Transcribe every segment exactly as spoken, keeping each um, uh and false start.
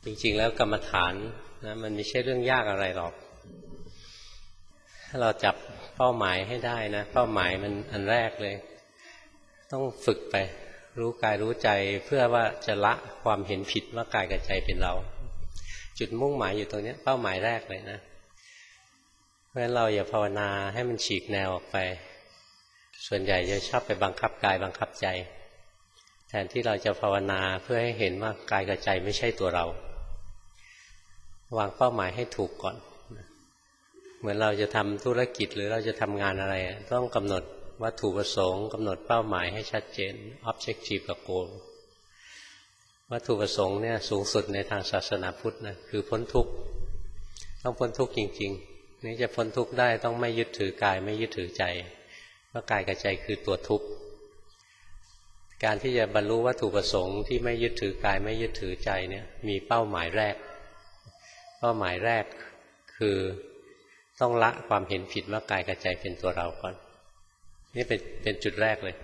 จริงๆแล้วกรรมฐานนะมันไม่ใช่เรื่องยากอะไรหรอกถ้าเราจับเป้าหมายให้ได้นะเป้าหมายมันอันแรกเลยต้องฝึกไปรู้กายรู้ใจเพื่อว่าจะละความเห็นผิดว่ากายกับใจเป็นเราจุดมุ่งหมายอยู่ตรงนี้เป้าหมายแรกเลยนะเพราะฉะนั้นเราอย่าภาวนาให้มันฉีกแนวออกไปส่วนใหญ่จะชอบไปบังคับกายบังคับใจแทนที่เราจะภาวนาเพื่อให้เห็นว่ากายกับใจไม่ใช่ตัวเราวางเป้าหมายให้ถูกก่อนเหมือนเราจะทำธุรกิจหรือเราจะทำงานอะไรต้องกำหนดวัตถุประสงค์กำหนดเป้าหมายให้ชัดเจน objective กับ goal วัตถุประสงค์เนี่ยสูงสุดในทางศาสนาพุทธนะคือพ้นทุกข์ต้องพ้นทุกข์จริงๆนี่จะพ้นทุกข์ได้ต้องไม่ยึดถือกายไม่ยึดถือใจเพราะกายกับใจคือตัวทุกข์การที่จะบรรลุวัตถุประสงค์ที่ไม่ยึดถือกายไม่ยึดถือใจเนี่ยมีเป้าหมายแรกเป้าหมายแรกคือต้องละความเห็นผิดว่ากายกับใจเป็นตัวเราก่อนนี่เป็นเป็นจุดแรกเลย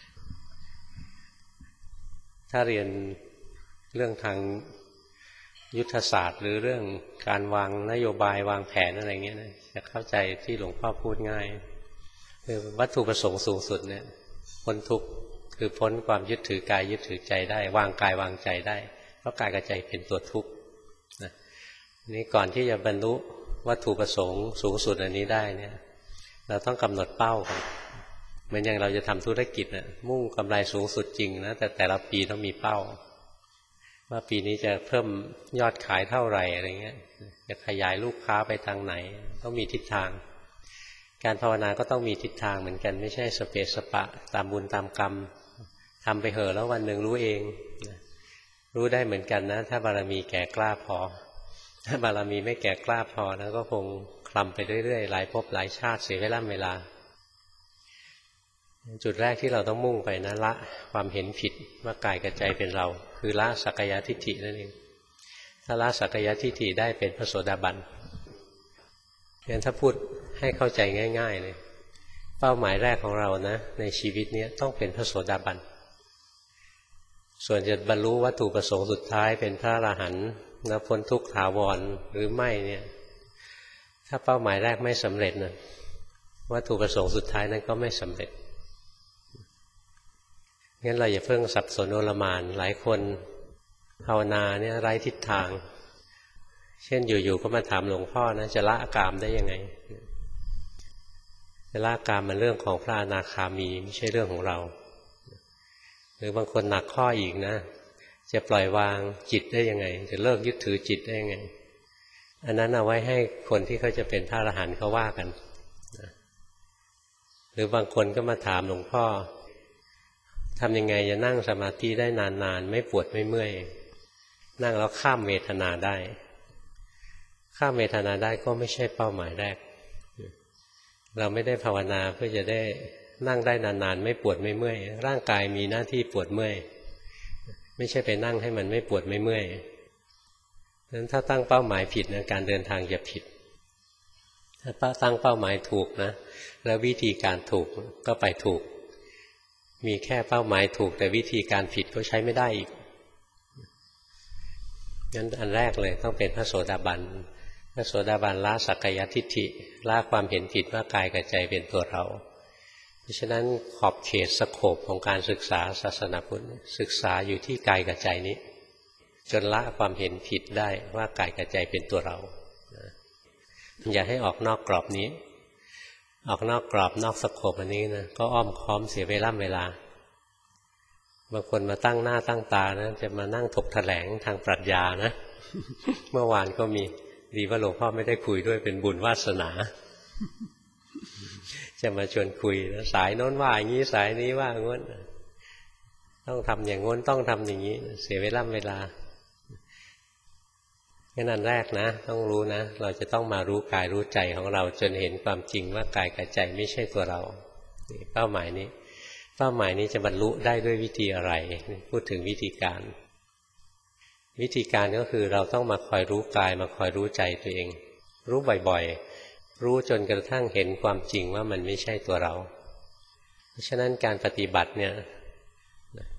ถ้าเรียนเรื่องทางยุทธศาสตร์หรือเรื่องการวางนโยบายวางแผนอะไรเงี้ยนะจะเข้าใจที่หลวงพ่อพูดง่ายคือวัตถุประสงค์สูงสุดเนี่ยพ้นทุกข์คือพ้นความยึดถือกายยึดถือใจได้วางกายวางใจได้เพราะกายกับใจเป็นตัวทุกข์นะนี่ก่อนที่จะบรรลุวัตถุประสงค์สูงสุดอันนี้ได้เนี่ยเราต้องกำหนดเป้าก่อนเหมือนอย่างเราจะทำธุรกิจนะมุ่งกำไรสูงสุดจริงนะแต่แต่ละปีต้องมีเป้าว่าปีนี้จะเพิ่มยอดขายเท่าไหร่อะไรเงี้ยจะขยายลูกค้าไปทางไหนต้องมีทิศทางการภาวนาก็ต้องมีทิศทางเหมือนกันไม่ใช่สเปสสปะตามบุญตามกรรมทำไปเหอะแล้ววันหนึ่งรู้เองรู้ได้เหมือนกันนะถ้าบารมีแก่กล้าพอถ้าบารมีไม่แก่กล้าพอนะก็คงคลำไปเรื่อยๆหลายภพหลายชาติเสียเวลาเวลาจุดแรกที่เราต้องมุ่งไปนะละความเห็นผิดว่ากายกับใจเป็นเราคือละสักกายทิฏฐินั่นเองถ้าละสักกายทิฏฐิได้เป็นพระโสดาบันงั้นถ้าพูดให้เข้าใจง่ายๆเลยเป้าหมายแรกของเรานะในชีวิตนี้ต้องเป็นพระโสดาบันส่วนจะบรรลุวัตถุประสงค์สุดท้ายเป็นพระอรหันต์แล้วพ้นทุกข์ถาวรหรือไม่เนี่ยถ้าเป้าหมายแรกไม่สำเร็จนะวัตถุประสงค์สุดท้ายนั้นก็ไม่สำเร็จงั้นเราอย่าเพิ่งสับสนโอลหม่านหลายคนภาวนาเนี่ยไร้ทิศทางเช่นอยู่ๆก็มาถามหลวงพ่อนะจะละกามได้ยังไงจะละกามมันเรื่องของพระอนาคามีไม่ใช่เรื่องของเราหรือบางคนหนักข้ออีกนะจะปล่อยวางจิตได้ยังไงจะเลิกยึดถือจิตได้ยังไงอันนั้นเอาไว้ให้คนที่เขาจะเป็นพระอรหันต์เขาว่ากันหรือบางคนก็มาถามหลวงพ่อทำยังไงจะนั่งสมาธิได้นานๆไม่ปวดไม่เมื่อยนั่งแล้วข้ามเวทนาได้ข้ามเวทนาได้ก็ไม่ใช่เป้าหมายแรกเราไม่ได้ภาวนาเพื่อจะได้นั่งได้นานๆไม่ปวดไม่เมื่อยร่างกายมีหน้าที่ปวดเมื่อยไม่ใช่ไปนั่งให้มันไม่ปวดไม่เมื่อยนั้นถ้าตั้งเป้าหมายผิดนะการเดินทางจะผิดถ้าตั้งเป้าหมายถูกนะแล้ววิธีการถูกก็ไปถูกมีแค่เป้าหมายถูกแต่วิธีการผิดก็ใช้ไม่ได้อีกงั้นอันแรกเลยต้องเป็นพระโสดาบันพระโสดาบันละสักกายทิฏฐิละความเห็นผิดว่ากายกับใจเป็นตัวเราเพราะฉะนั้นขอบเขตสโคปของการศึกษาศาสนาพุทธศึกษาอยู่ที่กายกับใจนี้จนละความเห็นผิดได้ว่ากายกับใจเป็นตัวเราอย่าให้ออกนอกกรอบนี้ออกนอกกรอบนอกสโคปอันนี้นะก็อ้อมค้อมเสียเวลาเวลาบางคนมาตั้งหน้าตั้งตานะจะมานั่งถกแถลงทางปรัชญานะ เมื่อวานก็มีดีว่าหลวงพ่อไม่ได้คุยด้วยเป็นบุญวาสนา จะมาชวนคุยแล้วสายโน้นว่าอย่างนี้สายนี้ว่าอย่างง้นต้องทำอย่างง้นต้องทำอย่างนี้เสียเวลาเวลางั้นอันแรกนะต้องรู้นะเราจะต้องมารู้กายรู้ใจของเราจนเห็นความจริงว่ากายกับใจไม่ใช่ตัวเราเป้าหมายนี้เป้าหมายนี้จะบรรลุได้ด้วยวิธีอะไรพูดถึงวิธีการวิธีการก็คือเราต้องมาคอยรู้กายมาคอยรู้ใจตัวเองรู้บ่อยๆรู้จนกระทั่งเห็นความจริงว่ามันไม่ใช่ตัวเราเพราะฉะนั้นการปฏิบัติเนี่ยท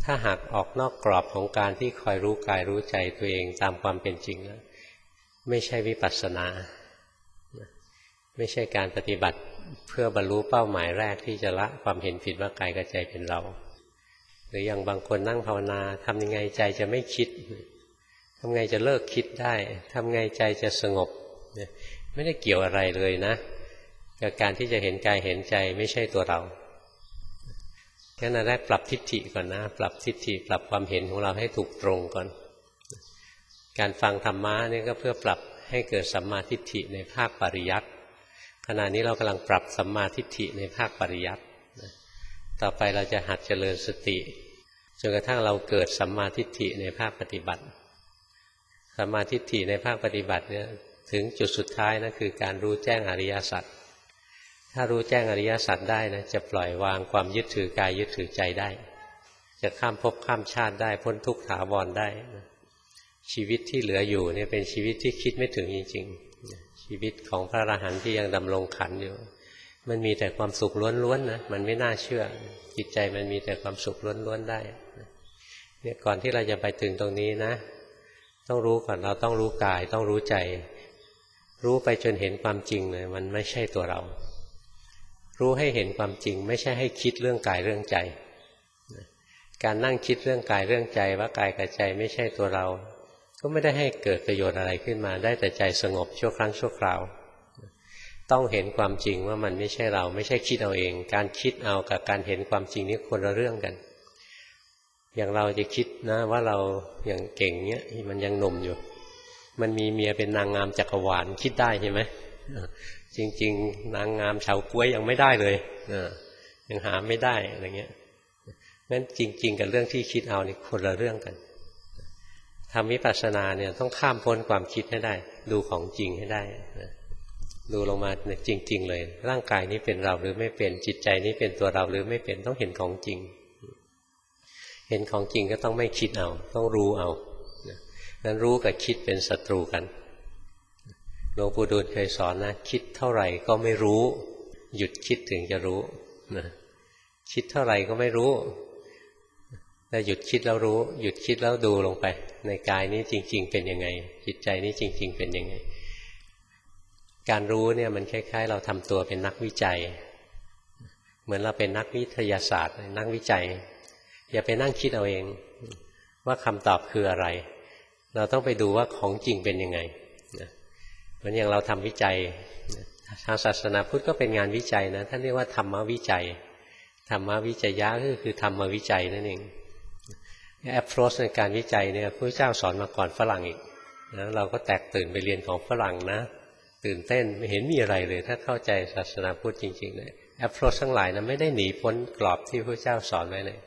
ถ้าหากออกนอกกรอบของการที่คอยรู้กายรู้ใจตัวเองตามความเป็นจริงแล้วไม่ใช่วิปัสสนาไม่ใช่การปฏิบัติเพื่อบรรลุเป้าหมายแรกที่จะละความเห็นผิดว่ากายกับใจเป็นเราหรืออย่างบางคนนั่งภาวนาทำยังไงใจจะไม่คิดทำไงจะเลิกคิดได้ทำไงใจจะสงบไม่ได้เกี่ยวอะไรเลยนะกับการที่จะเห็นกายเห็นใจไม่ใช่ตัวเรางั้นอันแรกปรับทิฏฐิก่อนนะปรับทิฏฐิปรับความเห็นของเราให้ถูกตรงก่อนการฟังธรรมะนี่ก็เพื่อปรับให้เกิดสัมมาทิฏฐิในภาคปริยัติขณะนี้เรากำลังปรับสัมมาทิฏฐิในภาคปริยัติต่อไปเราจะหัดเจริญสติจนกระทั่งเราเกิดสัมมาทิฏฐิในภาคปฏิบัติสัมมาทิฏฐิในภาคปฏิบัติเนี่ยถึงจุดสุดท้ายนะคือการรู้แจ้งอริยสัจถ้ารู้แจ้งอริยสัจได้นะจะปล่อยวางความยึดถือกายยึดถือใจได้จะข้ามภพข้ามชาติได้พ้นทุกข์ถาวรได้ชีวิตที่เหลืออยู่เนี่ยเป็นชีวิตที่คิดไม่ถึงจริงๆชีวิตของพระอรหันต์ที่ยังดำรงขันอยู่มันมีแต่ความสุขล้วนๆนะมันไม่น่าเชื่อจิตใจมันมีแต่ความสุขล้วนๆได้เนี่ยก่อนที่เราจะไปถึงตรงนี้นะต้องรู้ก่อนเราต้องรู้กายต้องรู้ใจรู้ไปจนเห็นความจริงเลยมันไม่ใช่ตัวเรารู้ให้เห็นความจริงไม่ใช่ให้คิดเรื่องกายเรื่องใจการนั่งคิดเรื่องกายเรื่องใจว่ากายกับใจไม่ใช่ตัวเราก็ไม่ได้ให้เกิดประโยชน์อะไรขึ้นมาได้แต่ใจสงบชั่วครั้งชั่วคราวต้องเห็นความจริงว่ามันไม่ใช่เราไม่ใช่คิดเอาเองการคิดเอากับการเห็นความจริงนี่คนละเรื่องกันอย่างเราจะคิดนะว่าเราอย่างเก่งเนี้ยมันยังหนุ่มอยู่มันมีเมียเป็นนางงามจักรวาลคิดได้ใช่ไหมจริงๆนางงามชาวก้วยยังไม่ได้เลยยังหาไม่ได้อะไรเงี้ยงั้นจริงๆกับเรื่องที่คิดเอานี่คนละเรื่องกันทำวิปัสสนาเนี่ยต้องข้ามพ้นความคิดให้ได้ดูของจริงให้ได้ดูลงมาจริงๆเลยร่างกายนี้เป็นเราหรือไม่เป็นจิตใจนี้เป็นตัวเราหรือไม่เป็นต้องเห็นของจริงเห็นของจริงก็ต้องไม่คิดเอาต้องรู้เอานั้นรู้กับคิดเป็นศัตรูกันหลวงปู่ดูลเคยสอนนะคิดเท่าไหร่ก็ไม่รู้หยุดคิดถึงจะรู้นะคิดเท่าไหร่ก็ไม่รู้แต่หยุดคิดแล้วรู้หยุดคิดแล้วดูลงไปในกายนี้จริงๆเป็นยังไงจิตใจนี้จริงๆเป็นยังไงการรู้เนี่ยมันคล้ายๆเราทำตัวเป็นนักวิจัยเหมือนเราเป็นนักวิทยาศาสตร์นักวิจัยอย่าไปนั่งคิดเอาเองว่าคำตอบคืออะไรเราต้องไปดูว่าของจริงเป็นยังไงเหมือนอย่างเราทำวิจัยทางศาสนาพุทธก็เป็นงานวิจัยนะท่านเรียกว่าธรรมวิจัยธรรมวิจัยยะก็คือธรรมวิจัยนั่นเองแอปโรชในการวิจัยเนี่ยพระเจ้าสอนมาก่อนฝรั่งอีกนะเราก็แตกตื่นไปเรียนของฝรั่งนะตื่นเต้นไม่เห็นมีอะไรเลยถ้าเข้าใจศาสนาพุทธจริงๆเลยแอปโรชทั้งหลายนะไม่ได้หนีพ้นกรอบที่พระเจ้าสอนไว้เลย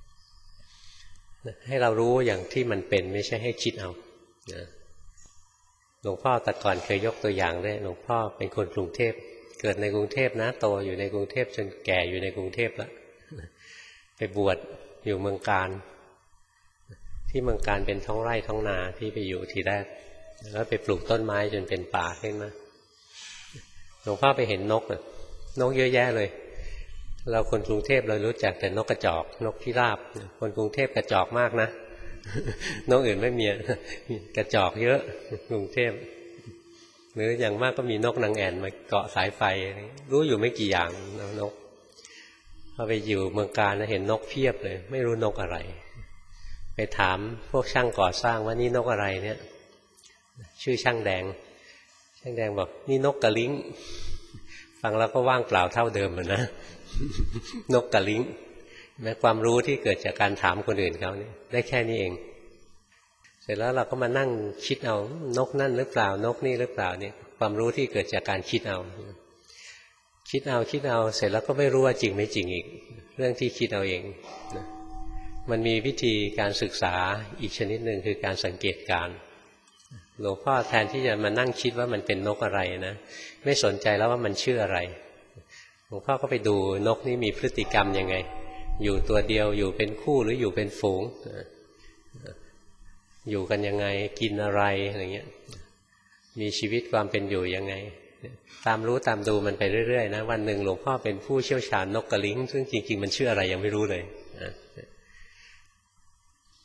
ให้เรารู้อย่างที่มันเป็นไม่ใช่ให้คิดเอานะหลวงพ่อแต่ก่อนเคยยกตัวอย่างด้วยหลวงพ่อเป็นคนกรุงเทพเกิดในกรุงเทพนะโตอยู่ในกรุงเทพจนแก่อยู่ในกรุงเทพแล้วไปบวชอยู่เมืองการที่เมืองการเป็นท้องไร่ท้องนาที่ไปอยู่ทีแรกแล้วไปปลูกต้นไม้จนเป็นป่าขึ้นมาหลวงพ่อไปเห็นนกนกเยอะแยะเลยเราคนกรุงเทพเรารู้จักแต่นกกระจอกนกพิราบคนกรุงเทพกระจอกมากนะนกอื่นไม่มีกระจอกเยอะกรุงเทพหรืออย่างมากก็มีนกนางแอ่นมาเกาะสายไฟรู้อยู่ไม่กี่อย่างนกพอไปอยู่เมืองการแล้วเห็นนกเพียบเลยไม่รู้นกอะไรไปถามพวกช่างก่อสร้างว่านี่นกอะไรเนี่ยชื่อช่างแดงช่างแดงบอกนี่นกกระลิ้งฟังแล้วก็ว่างเปล่าเท่าเดิมเหมือนนะนกกระลิ้งแม้ความรู้ที่เกิดจากการถามคนอื่นเขาเนี่ยได้แค่นี้เองเสร็จแล้วเราก็มานั่งคิดเอานกนั่นหรือเปล่านกนี่หรือเปล่าเนี่ยความรู้ที่เกิดจากการคิดเอาคิดเอาคิดเอาเสร็จแล้วก็ไม่รู้ว่าจริงไม่จริงอีกเรื่องที่คิดเอาเองนะมันมีวิธีการศึกษาอีกชนิดหนึ่งคือการสังเกตการณ์หลวงพ่อแทนที่จะมานั่งคิดว่ามันเป็นนกอะไรนะไม่สนใจแล้วว่ามันชื่ออะไรหลวงพ่อก็ไปดูนกนี่มีพฤติกรรมยังไงอยู่ตัวเดียวอยู่เป็นคู่หรืออยู่เป็นฝูงอยู่กันยังไงกินอะไรอะไรเงี้ยมีชีวิตความเป็นอยู่ยังไงตามรู้ตามดูมันไปเรื่อยๆนะวันหนึ่งหลวงพ่อเป็นผู้เชี่ยวชาญนกกระลิ้งซึ่งจริงๆมันชื่ออะไรยังไม่รู้เลย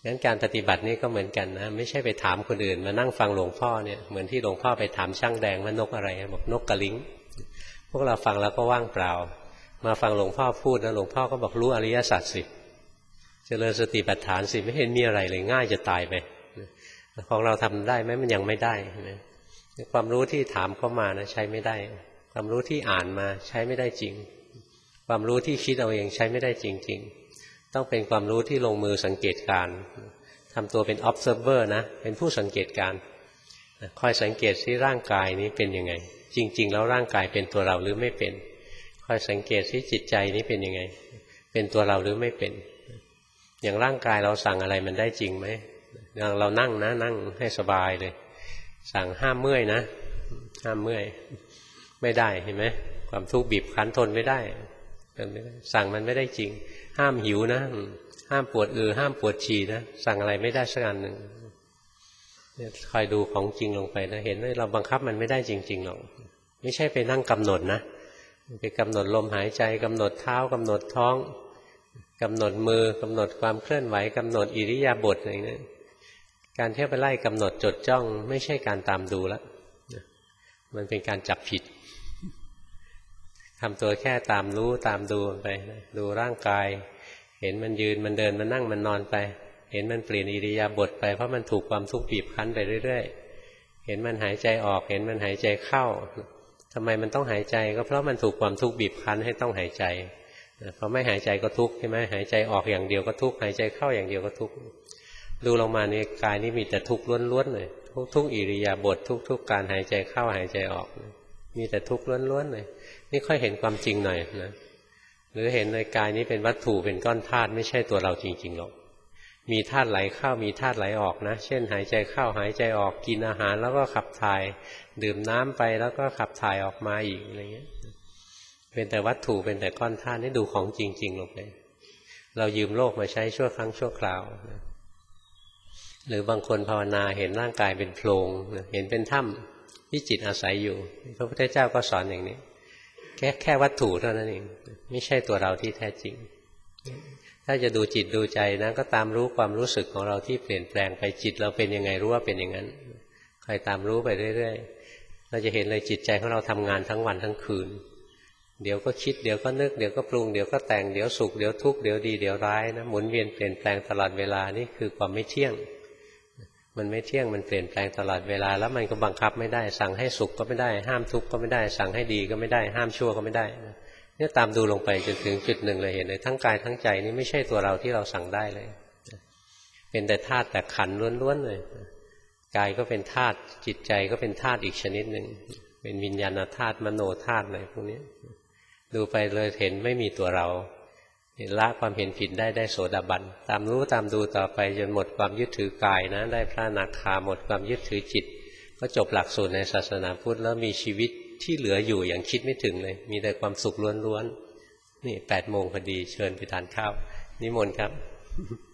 งั้นการปฏิบัตินี่ก็เหมือนกันนะไม่ใช่ไปถามคนอื่นมานั่งฟังหลวงพ่อเนี่ยเหมือนที่หลวงพ่อไปถามช่างแดงว่านกอะไรบอกนกกระลิงพวกเราฟังแล้วก็ว่างเปล่ามาฟังหลวงพ่อพูดแล้วหลวงพ่อก็บอกรู้อริยสัจสิเจริญสติปัฏฐานสิไม่เห็นมีอะไรเลยง่ายจะตายไปของเราทำได้ไหมมันยังไม่ได้นะความรู้ที่ถามเข้ามานะใช้ไม่ได้ความรู้ที่อ่านมาใช้ไม่ได้จริงความรู้ที่คิดเอาเองใช้ไม่ได้จริงๆต้องเป็นความรู้ที่ลงมือสังเกตการทำตัวเป็น observer นะเป็นผู้สังเกตการคอยสังเกตที่ร่างกายนี้เป็นยังไงจริงๆแล้วร่างกายเป็นตัวเราหรือไม่เป็นคอยสังเกตที่จิตใจนี้เป็นยังไงเป็นตัวเราหรือไม่เป็นอย่างร่างกายเราสั่งอะไรมันได้จริงไหมอย่างเรานั่งนะนั่งให้สบายเลยสั่งห้ามเมื่อยนะห้ามเมื่อยไม่ได้เห็นไหมความทุกข์บีบคั้นทนไม่ได้สั่งมันไม่ได้จริงห้ามหิวนะห้ามปวดอือห้ามปวดฉี่นะสั่งอะไรไม่ได้สักอันหนึ่งคอยดูของจริงลงไปนะเห็นว่าเราบังคับมันไม่ได้จริงๆหรอกไม่ใช่ไปนั่งกำหนดนะไปกำหนดลมหายใจกำหนดเท้ากำหนดท้องกำหนดมือกำหนดความเคลื่อนไหวกำหนดอิริยาบถอะไรเนี่ยการเที่ยวไปไล่กำหนดจดจ้องไม่ใช่การตามดูแล้วมันเป็นการจับผิดทำตัวแค่ตามรู้ตามดูไปดูร่างกายเห็นมันยืนมันเดินมันนั่งมันนอนไปเห็นมันเปลี่ยนอิริยาบถไปเพราะมันถูกความทุกข์บีบคั้นไปเรื่อยๆเห็นมันหายใจออกเห็นมันหายใจเข้าทำไมมันต้องหายใจก็เพราะมันถูกความทุกข์บีบคั้นให้ต้องหายใจเพราะไม่หายใจก็ทุกข์ใช่ไหมหายใจออกอย่างเดียวก็ทุกข์หายใจเข้าอย่างเดียวก็ทุกข์ดูลงมาในกายนี้มีแต่ทุกข์ล้วนๆเลยทุกๆอิริยาบถทุกๆการหายใจเข้าหายใจออกมีแต่ทุกข์ล้วนๆเลยนี่ค่อยเห็นความจริงหน่อยนะหรือเห็นในกายนี้เป็นวัตถุเป็นก้อนธาตุไม่ใช่ตัวเราจริงๆหรอกมีธาตุไหลเข้ามีธาตุไหลออกนะเช่นหายใจเข้าหายใจออกกินอาหารแล้วก็ขับถ่ายดื่มน้ำไปแล้วก็ขับถ่ายออกมาอีกอะไรเงี้ยเป็นแต่วัตถุเป็นแต่ก้อนธาตุนี่ดูของจริงๆลงไปเรายืมโลกมาใช้ชั่วครั้งชั่วคราวหรือบางคนภาวนาเห็นร่างกายเป็นโพรงเห็นเป็นถ้ำที่จิตอาศัยอยู่พระพุทธเจ้าก็สอนอย่างนี้แค่แค่วัตถุเท่านั้นเองไม่ใช่ตัวเราที่แท้จริงถ้าจะดูจิตดูใจนะก็ตามรู้ความรู้สึกของเราที่เปลี่ยนแปลงไปจิตเราเป็นยังไงรู้ว่าเป็นอย่างนั้นคอยตามรู้ไปเรื่อยๆเราจะเห็นเลยจิตใจของเราทำงานทั้งวันทั้งคืนเดี๋ยวก็คิดเดี๋ยวก็นึกเดี๋ยวก็ปรุงเดี๋ยวก็แต่งเดี๋ยวสุขเดี๋ยวทุกข์เดี๋ยวดีเดี๋ยวร้ายนะหมุนเวียนเปลี่ยนแปลงตลอดเวลานี่คือความไม่เที่ยงมันไม่เที่ยงมันเปลี่ยนแปลงตลอดเวลาแล้วมันก็บังคับไม่ได้สั่งให้สุขก็ไม่ได้ห้ามทุกข์ก็ไม่ได้สั่งให้ดีก็ไม่ได้ห้ามชั่วก็ไม่ได้เนี่ยตามดูลงไปจนถึงจุดหนึ่งเลยเห็นเลยทั้งกายทั้งใจนี่ไม่ใช่ตัวเราที่เราสั่งได้เลยเป็นแต่ธาตุแต่ขันธ์ล้วนๆเลยกายก็เป็นธาตุจิตใจก็เป็นธาตุอีกชนิดหนึ่งเป็นวิญญาณธาตุมโนธาตุอะไรพวกนี้ดูไปเลยเห็นไม่มีตัวเราเห็นละความเห็นผิดได้ได้โสดาบันตามรู้ตามดูต่อไปจนหมดความยึดถือกายนะได้พระอนาคาหมดความยึดถือจิตก็จบหลักสูตรในศาสนาพุทธแล้วมีชีวิตที่เหลืออยู่อย่างคิดไม่ถึงเลยมีแต่ความสุขล้วนๆนี่แปดโมงพอดีเชิญไปทานข้าวนิมนต์ครับ